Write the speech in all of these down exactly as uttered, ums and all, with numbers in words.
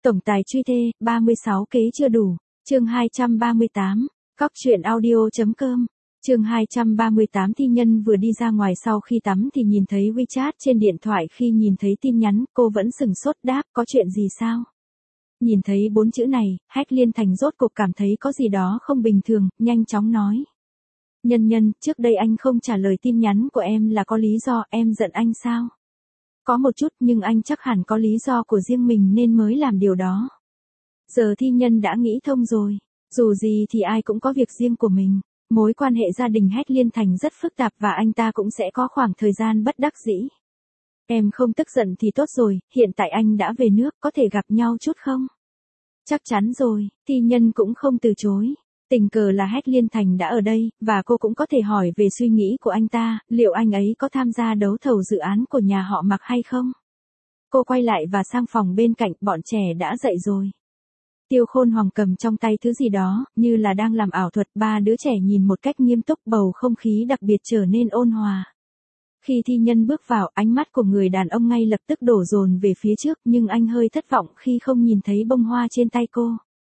Tổng tài truy thê, ba mươi sáu kế chưa đủ. Chương hai trăm ba mươi tám. Cóc truyện audio.com. Chương hai trăm ba mươi tám. Thi Nhân vừa đi ra ngoài sau khi tắm thì nhìn thấy WeChat trên điện thoại, khi nhìn thấy tin nhắn, cô vẫn sửng sốt đáp, có chuyện gì sao? Nhìn thấy bốn chữ này, Hách Liên Thành rốt cục cảm thấy có gì đó không bình thường, nhanh chóng nói. Nhân Nhân, trước đây anh không trả lời tin nhắn của em là có lý do, em giận anh sao? Có một chút, nhưng anh chắc hẳn có lý do của riêng mình nên mới làm điều đó. Giờ Thi Nhân đã nghĩ thông rồi. Dù gì thì ai cũng có việc riêng của mình. Mối quan hệ gia đình Hách Liên Thành rất phức tạp và anh ta cũng sẽ có khoảng thời gian bất đắc dĩ. Em không tức giận thì tốt rồi, hiện tại anh đã về nước, có thể gặp nhau chút không? Chắc chắn rồi, Thi Nhân cũng không từ chối. Tình cờ là Hách Liên Thành đã ở đây, và cô cũng có thể hỏi về suy nghĩ của anh ta, liệu anh ấy có tham gia đấu thầu dự án của nhà họ Mạc hay không? Cô quay lại và sang phòng bên cạnh, bọn trẻ đã dậy rồi. Tiêu Khôn Hoàng cầm trong tay thứ gì đó, như là đang làm ảo thuật, ba đứa trẻ nhìn một cách nghiêm túc, bầu không khí đặc biệt trở nên ôn hòa. Khi Thi Nhân bước vào, ánh mắt của người đàn ông ngay lập tức đổ dồn về phía trước, nhưng anh hơi thất vọng khi không nhìn thấy bông hoa trên tay cô.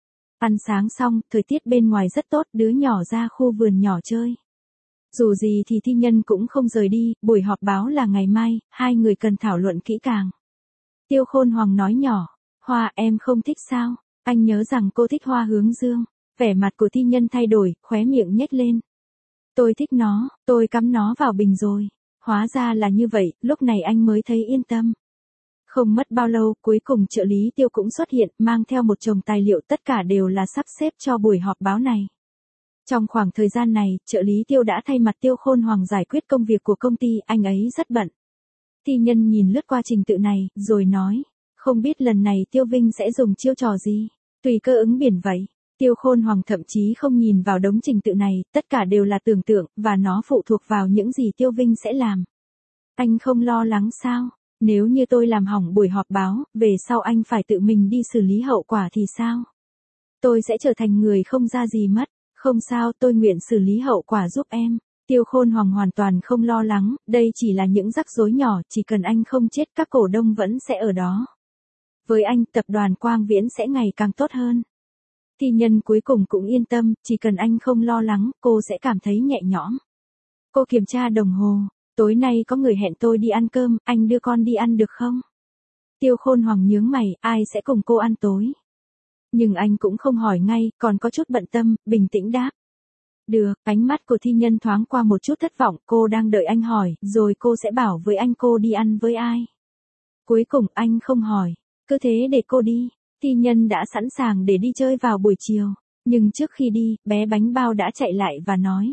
Ăn sáng xong, thời tiết bên ngoài rất tốt, đứa nhỏ ra khu vườn nhỏ chơi. Dù gì thì Thi Nhân cũng không rời đi, buổi họp báo là ngày mai, hai người cần thảo luận kỹ càng. Tiêu Khôn Hoàng nói nhỏ, hoa em không thích sao? Anh nhớ rằng cô thích hoa hướng dương. Vẻ mặt của Thi Nhân thay đổi, khóe miệng nhếch lên. Tôi thích nó, tôi cắm nó vào bình rồi. Hóa ra là như vậy, lúc này anh mới thấy yên tâm. Không mất bao lâu, cuối cùng trợ lý Tiêu cũng xuất hiện, mang theo một chồng tài liệu, tất cả đều là sắp xếp cho buổi họp báo này. Trong khoảng thời gian này, trợ lý Tiêu đã thay mặt Tiêu Khôn Hoàng giải quyết công việc của công ty, anh ấy rất bận. Thi Nhân nhìn lướt qua trình tự này, rồi nói, không biết lần này Tiêu Vinh sẽ dùng chiêu trò gì, tùy cơ ứng biển vậy. Tiêu Khôn Hoàng thậm chí không nhìn vào đống trình tự này, tất cả đều là tưởng tượng, và nó phụ thuộc vào những gì Tiêu Vinh sẽ làm. Anh không lo lắng sao? Nếu như tôi làm hỏng buổi họp báo, về sau anh phải tự mình đi xử lý hậu quả thì sao? Tôi sẽ trở thành người không ra gì mất. Không sao, tôi nguyện xử lý hậu quả giúp em. Tiêu Khôn Hoàng hoàn toàn không lo lắng, đây chỉ là những rắc rối nhỏ, chỉ cần anh không chết các cổ đông vẫn sẽ ở đó. Với anh, tập đoàn Quang Viễn sẽ ngày càng tốt hơn. Thi Nhân cuối cùng cũng yên tâm, chỉ cần anh không lo lắng, cô sẽ cảm thấy nhẹ nhõm. Cô kiểm tra đồng hồ, tối nay có người hẹn tôi đi ăn cơm, anh đưa con đi ăn được không? Tiêu Khôn Hoàng nhướng mày, ai sẽ cùng cô ăn tối? Nhưng anh cũng không hỏi ngay, còn có chút bận tâm, bình tĩnh đáp. Được, ánh mắt của Thi Nhân thoáng qua một chút thất vọng, cô đang đợi anh hỏi, rồi cô sẽ bảo với anh cô đi ăn với ai. Cuối cùng anh không hỏi, cứ thế để cô đi. Thi Nhân đã sẵn sàng để đi chơi vào buổi chiều, nhưng trước khi đi, bé Bánh Bao đã chạy lại và nói.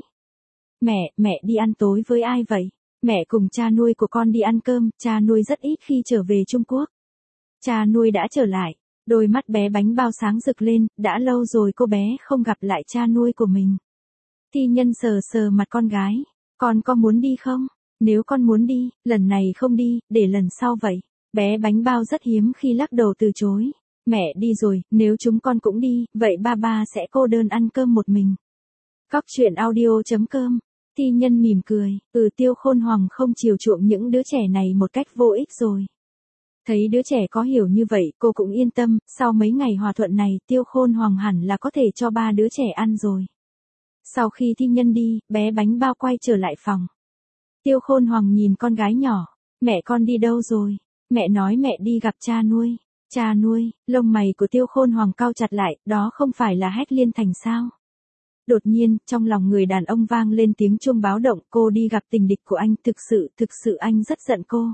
Mẹ, mẹ đi ăn tối với ai vậy? Mẹ cùng cha nuôi của con đi ăn cơm, cha nuôi rất ít khi trở về Trung Quốc. Cha nuôi đã trở lại, đôi mắt bé Bánh Bao sáng rực lên, đã lâu rồi cô bé không gặp lại cha nuôi của mình. Thi Nhân sờ sờ mặt con gái, con có muốn đi không? Nếu con muốn đi, lần này không đi, để lần sau vậy. Bé Bánh Bao rất hiếm khi lắc đầu từ chối. Mẹ đi rồi, nếu chúng con cũng đi, vậy ba ba sẽ cô đơn ăn cơm một mình. Cóc truyện audio.com. Thi Nhân mỉm cười, ừ Tiêu Khôn Hoàng không chiều chuộng những đứa trẻ này một cách vô ích rồi. Thấy đứa trẻ có hiểu như vậy, cô cũng yên tâm, sau mấy ngày hòa thuận này, Tiêu Khôn Hoàng hẳn là có thể cho ba đứa trẻ ăn rồi. Sau khi Thi Nhân đi, bé Bánh Bao quay trở lại phòng. Tiêu Khôn Hoàng nhìn con gái nhỏ, mẹ con đi đâu rồi? Mẹ nói mẹ đi gặp cha nuôi. Cha nuôi, lông mày của Tiêu Khôn Hoàng cau chặt lại, đó không phải là Hách Liên Thành sao? Đột nhiên, trong lòng người đàn ông vang lên tiếng chuông báo động, cô đi gặp tình địch của anh, thực sự, thực sự anh rất giận cô.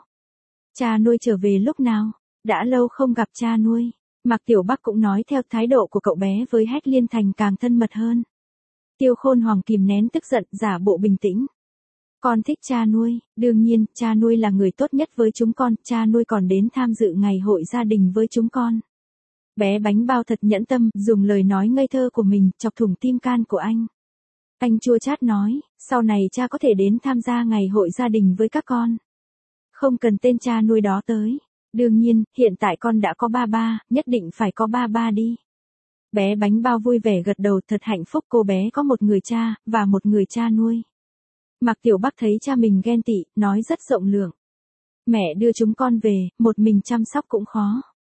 Cha nuôi trở về lúc nào? Đã lâu không gặp cha nuôi. Mạc Tiểu Bắc cũng nói theo, thái độ của cậu bé với Hách Liên Thành càng thân mật hơn. Tiêu Khôn Hoàng kìm nén tức giận, giả bộ bình tĩnh. Con thích cha nuôi, đương nhiên, cha nuôi là người tốt nhất với chúng con, cha nuôi còn đến tham dự ngày hội gia đình với chúng con. Bé Bánh Bao thật nhẫn tâm, dùng lời nói ngây thơ của mình, chọc thủng tim can của anh. Anh chua chát nói, sau này cha có thể đến tham gia ngày hội gia đình với các con. Không cần tên cha nuôi đó tới. Đương nhiên, hiện tại con đã có ba ba, nhất định phải có ba ba đi. Bé Bánh Bao vui vẻ gật đầu, thật hạnh phúc, cô bé có một người cha, và một người cha nuôi. Mạc Tiểu Bắc thấy cha mình ghen tị, nói rất rộng lượng. Mẹ đưa chúng con về, một mình chăm sóc cũng khó.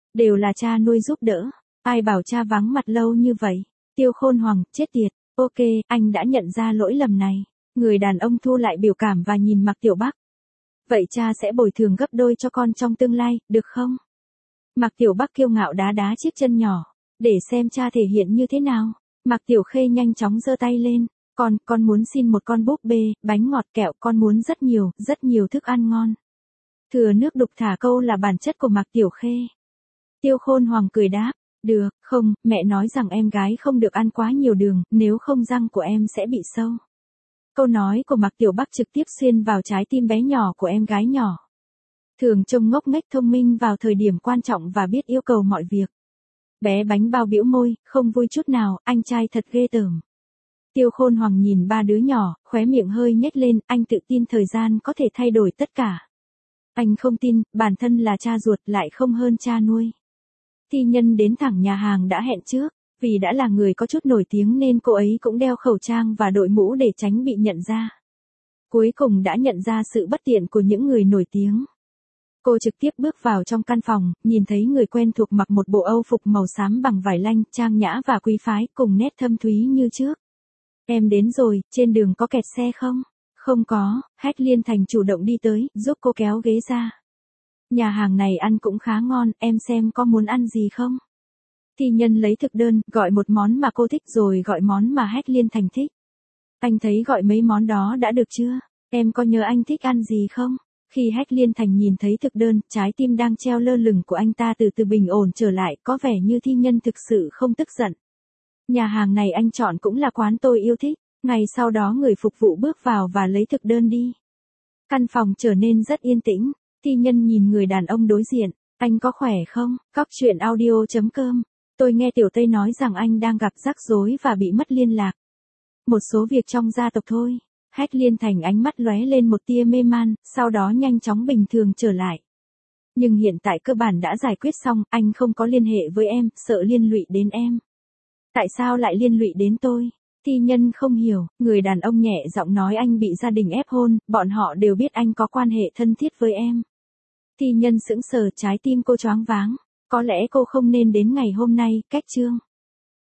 Đều là cha nuôi giúp đỡ. Ai bảo cha vắng mặt lâu như vậy. Tiêu Khôn Hoàng, chết tiệt. Ok, anh đã nhận ra lỗi lầm này. Người đàn ông thu lại biểu cảm và nhìn Mạc Tiểu Bắc. Vậy cha sẽ bồi thường gấp đôi cho con trong tương lai, được không? Mạc Tiểu Bắc kiêu ngạo đá đá chiếc chân nhỏ. Để xem cha thể hiện như thế nào. Mạc Tiểu Khê nhanh chóng giơ tay lên. Con, con muốn xin một con búp bê, bánh ngọt kẹo, con muốn rất nhiều, rất nhiều thức ăn ngon. Thừa nước đục thả câu là bản chất của Mạc Tiểu Khê. Tiêu Khôn Hoàng cười đáp. Được, không, mẹ nói rằng em gái không được ăn quá nhiều đường, nếu không răng của em sẽ bị sâu. Câu nói của Mạc Tiểu Bắc trực tiếp xuyên vào trái tim bé nhỏ của em gái nhỏ. Thường trông ngốc nghếch thông minh vào thời điểm quan trọng và biết yêu cầu mọi việc. Bé bánh bao bĩu môi, không vui chút nào, anh trai thật ghê tởm. Tiêu Khôn Hoàng nhìn ba đứa nhỏ, khóe miệng hơi nhếch lên, anh tự tin thời gian có thể thay đổi tất cả. Anh không tin, bản thân là cha ruột lại không hơn cha nuôi. Thi Nhân đến thẳng nhà hàng đã hẹn trước, vì đã là người có chút nổi tiếng nên cô ấy cũng đeo khẩu trang và đội mũ để tránh bị nhận ra. Cuối cùng đã nhận ra sự bất tiện của những người nổi tiếng. Cô trực tiếp bước vào trong căn phòng, nhìn thấy người quen thuộc mặc một bộ âu phục màu xám bằng vải lanh, trang nhã và quý phái, cùng nét thâm thúy như trước. Em đến rồi, trên đường có kẹt xe không? Không có, Hách Liên Thành chủ động đi tới, giúp cô kéo ghế ra. Nhà hàng này ăn cũng khá ngon, em xem có muốn ăn gì không? Thi Nhân lấy thực đơn, gọi một món mà cô thích rồi gọi món mà Hách Liên Thành thích. Anh thấy gọi mấy món đó đã được chưa? Em có nhớ anh thích ăn gì không? Khi Hách Liên Thành nhìn thấy thực đơn, trái tim đang treo lơ lửng của anh ta từ từ bình ổn trở lại, có vẻ như Thi Nhân thực sự không tức giận. Nhà hàng này anh chọn cũng là quán tôi yêu thích. Ngày sau đó người phục vụ bước vào và lấy thực đơn đi. Căn phòng trở nên rất yên tĩnh. Thi Nhân nhìn người đàn ông đối diện. Anh có khỏe không? Cóc truyện audio chấm com. Tôi nghe Tiểu Tây nói rằng anh đang gặp rắc rối và bị mất liên lạc. Một số việc trong gia tộc thôi. Hách Liên Thành ánh mắt lóe lên một tia mê man, sau đó nhanh chóng bình thường trở lại. Nhưng hiện tại cơ bản đã giải quyết xong, anh không có liên hệ với em, sợ liên lụy đến em. Tại sao lại liên lụy đến tôi? Thi Nhân không hiểu, người đàn ông nhẹ giọng nói anh bị gia đình ép hôn, bọn họ đều biết anh có quan hệ thân thiết với em. Thi Nhân sững sờ, trái tim cô choáng váng. Có lẽ cô không nên đến ngày hôm nay, cách chương.